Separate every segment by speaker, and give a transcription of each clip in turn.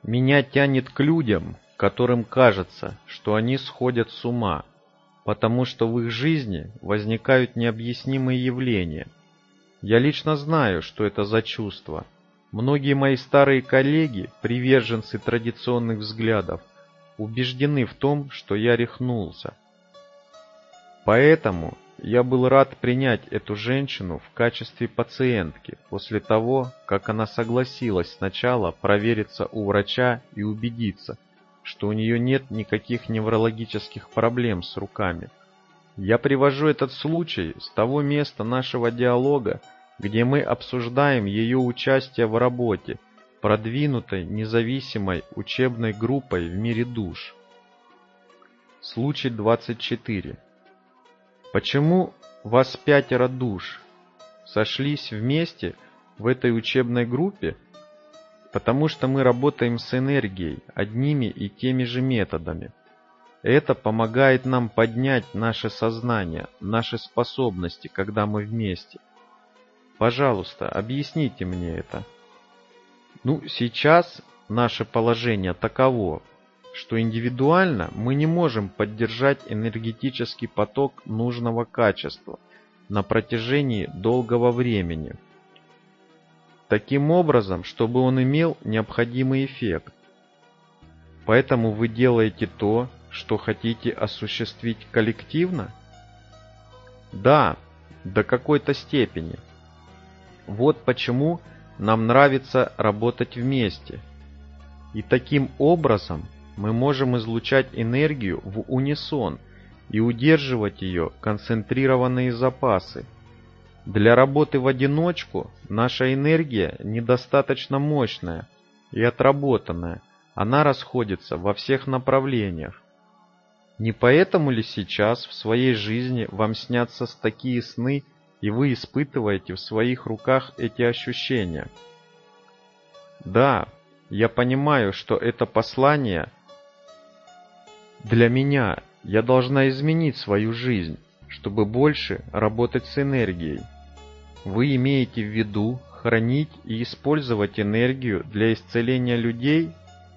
Speaker 1: Меня тянет к людям, которым кажется, что они сходят с ума, потому что в их жизни возникают необъяснимые явления. Я лично знаю, что это за чувство. Многие мои старые коллеги, приверженцы традиционных взглядов, убеждены в том, что я рехнулся. Поэтому я был рад принять эту женщину в качестве пациентки после того, как она согласилась сначала провериться у врача и убедиться, что у нее нет никаких неврологических проблем с руками. Я привожу этот случай с того места нашего диалога, где мы обсуждаем ее участие в работе, продвинутой независимой учебной группой в мире душ. Случай 24. Почему вас 5 душ сошлись вместе в этой учебной группе? Потому что мы работаем с энергией одними и теми же методами. Это помогает нам поднять наше сознание, наши способности, когда мы вместе. Пожалуйста, объясните мне это. Сейчас наше положение таково, что индивидуально мы не можем поддержать энергетический поток нужного качества на протяжении долгого времени, таким образом, чтобы он имел необходимый эффект. Поэтому вы делаете то, что хотите осуществить коллективно? Да, до какой-то степени. Вот почему нам нравится работать вместе. И таким образом мы можем излучать энергию в унисон и удерживать ее концентрированные запасы. Для работы в одиночку наша энергия недостаточно мощная и отработанная, она расходится во всех направлениях. Не поэтому ли сейчас в своей жизни вам снятся такие сны, и вы испытываете в своих руках эти ощущения? Да, я понимаю, что это послание для меня. Я должна изменить свою жизнь, чтобы больше работать с энергией. Вы имеете в виду хранить и использовать энергию для исцеления людей?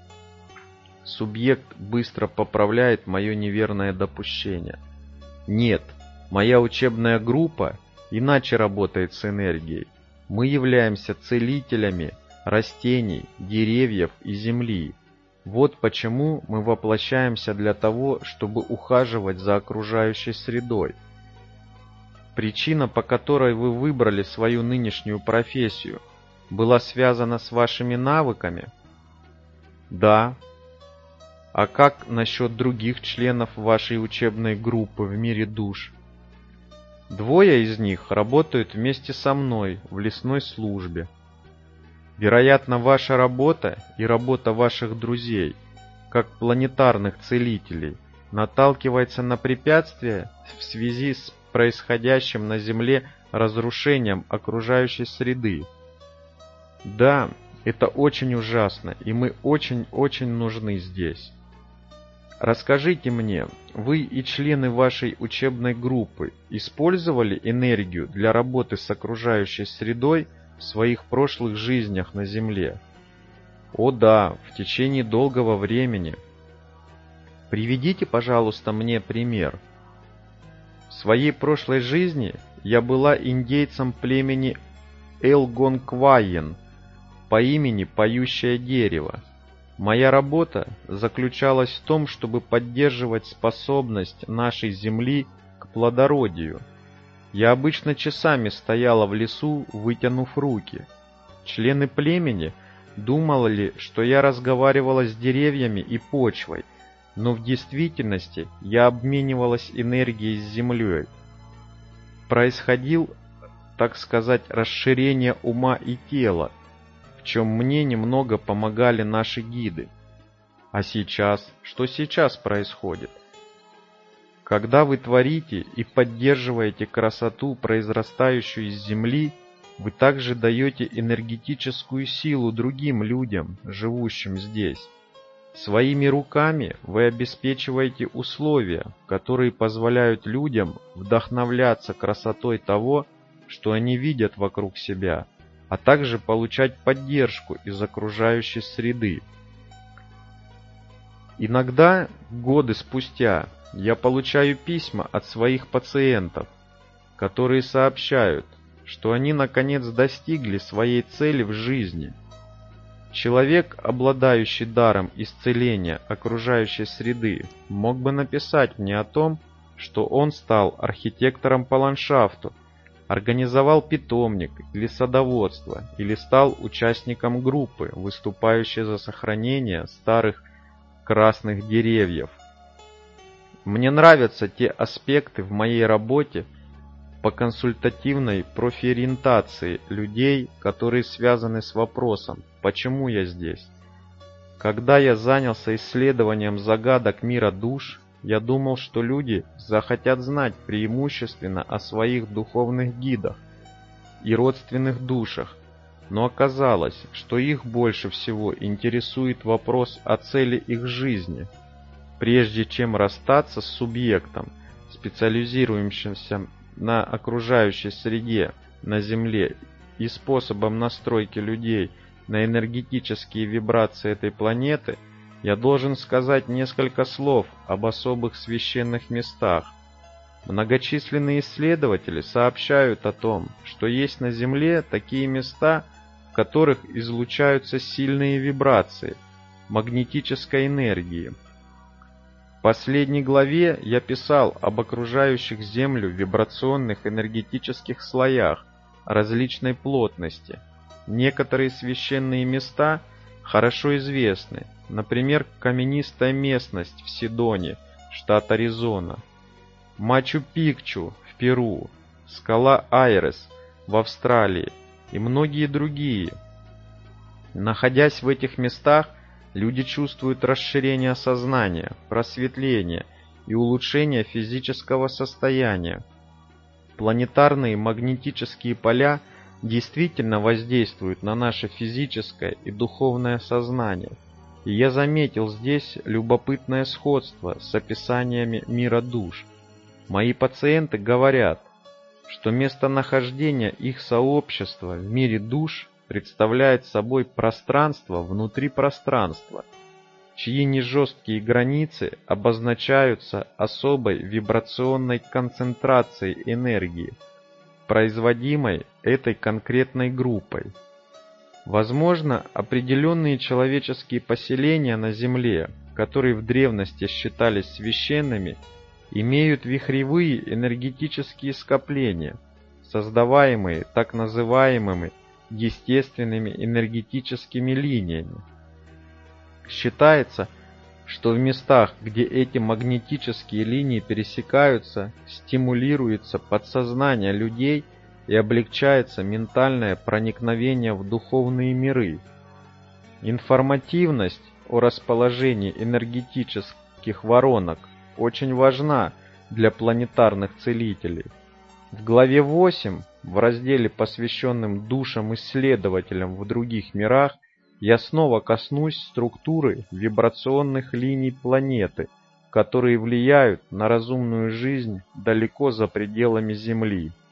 Speaker 1: Субъект быстро поправляет мое неверное допущение. Нет, моя учебная группа иначе работает с энергией. Мы являемся целителями растений, деревьев и земли. Вот почему мы воплощаемся для того, чтобы ухаживать за окружающей средой. Причина, по которой вы выбрали свою нынешнюю профессию, была связана с вашими навыками? Да. А как насчет других членов вашей учебной группы в мире душ? 2 из них работают вместе со мной в лесной службе. Вероятно, ваша работа и работа ваших друзей, как планетарных целителей, наталкивается на препятствия в связи с происходящим на Земле разрушением окружающей среды. Да, это очень ужасно, и мы очень-очень нужны здесь. Расскажите мне, вы и члены вашей учебной группы использовали энергию для работы с окружающей средой в своих прошлых жизнях на Земле? О да, в течение долгого времени. Приведите, пожалуйста, мне пример. В своей прошлой жизни я была индейцем племени Элгонквайен по имени Поющее Дерево. Моя работа заключалась в том, чтобы поддерживать способность нашей земли к плодородию. Я обычно часами стояла в лесу, вытянув руки. Члены племени думали, что я разговаривала с деревьями и почвой, но в действительности я обменивалась энергией с землей. Происходил, так сказать, расширение ума и тела, в чем мне немного помогали наши гиды. А сейчас? Что сейчас происходит? Когда вы творите и поддерживаете красоту, произрастающую из земли, вы также даете энергетическую силу другим людям, живущим здесь. Своими руками вы обеспечиваете условия, которые позволяют людям вдохновляться красотой того, что они видят вокруг себя, а также получать поддержку из окружающей среды. Иногда, годы спустя, я получаю письма от своих пациентов, которые сообщают, что они наконец достигли своей цели в жизни. Человек, обладающий даром исцеления окружающей среды, мог бы написать мне о том, что он стал архитектором по ландшафту, организовал питомник или садоводство, или стал участником группы, выступающей за сохранение старых красных деревьев. Мне нравятся те аспекты в моей работе по консультативной профориентации людей, которые связаны с вопросом, почему я здесь. Когда я занялся исследованием загадок мира душ, я думал, что люди захотят знать преимущественно о своих духовных гидах и родственных душах, но оказалось, что их больше всего интересует вопрос о цели их жизни, прежде чем расстаться с субъектом, специализирующимся на окружающей среде, на Земле и способом настройки людей на энергетические вибрации этой планеты, я должен сказать несколько слов об особых священных местах. Многочисленные исследователи сообщают о том, что есть на Земле такие места, в которых излучаются сильные вибрации магнетической энергии. В последней главе я писал об окружающих Землю вибрационных энергетических слоях различной плотности. Некоторые священные места хорошо известны, например, каменистая местность в Сидоне, штат Аризона, Мачу-Пикчу в Перу, скала Айрес в Австралии и многие другие. Находясь в этих местах, люди чувствуют расширение сознания, просветление и улучшение физического состояния. Планетарные магнетические поля действительно воздействуют на наше физическое и духовное сознание, и я заметил здесь любопытное сходство с описаниями мира душ. Мои пациенты говорят, что местонахождение их сообщества в мире душ представляет собой пространство внутри пространства, чьи нежесткие границы обозначаются особой вибрационной концентрацией энергии, производимой этой конкретной группой. Возможно, определенные человеческие поселения на Земле, которые в древности считались священными, имеют вихревые энергетические скопления, создаваемые так называемыми естественными энергетическими линиями. Считается, что в местах, где эти магнетические линии пересекаются, стимулируется подсознание людей и облегчается ментальное проникновение в духовные миры. Информативность о расположении энергетических воронок очень важна для планетарных целителей. В главе 8, в разделе, посвященном душам-исследователям в других мирах, я снова коснусь структуры вибрационных линий планеты, которые влияют на разумную жизнь далеко за пределами Земли.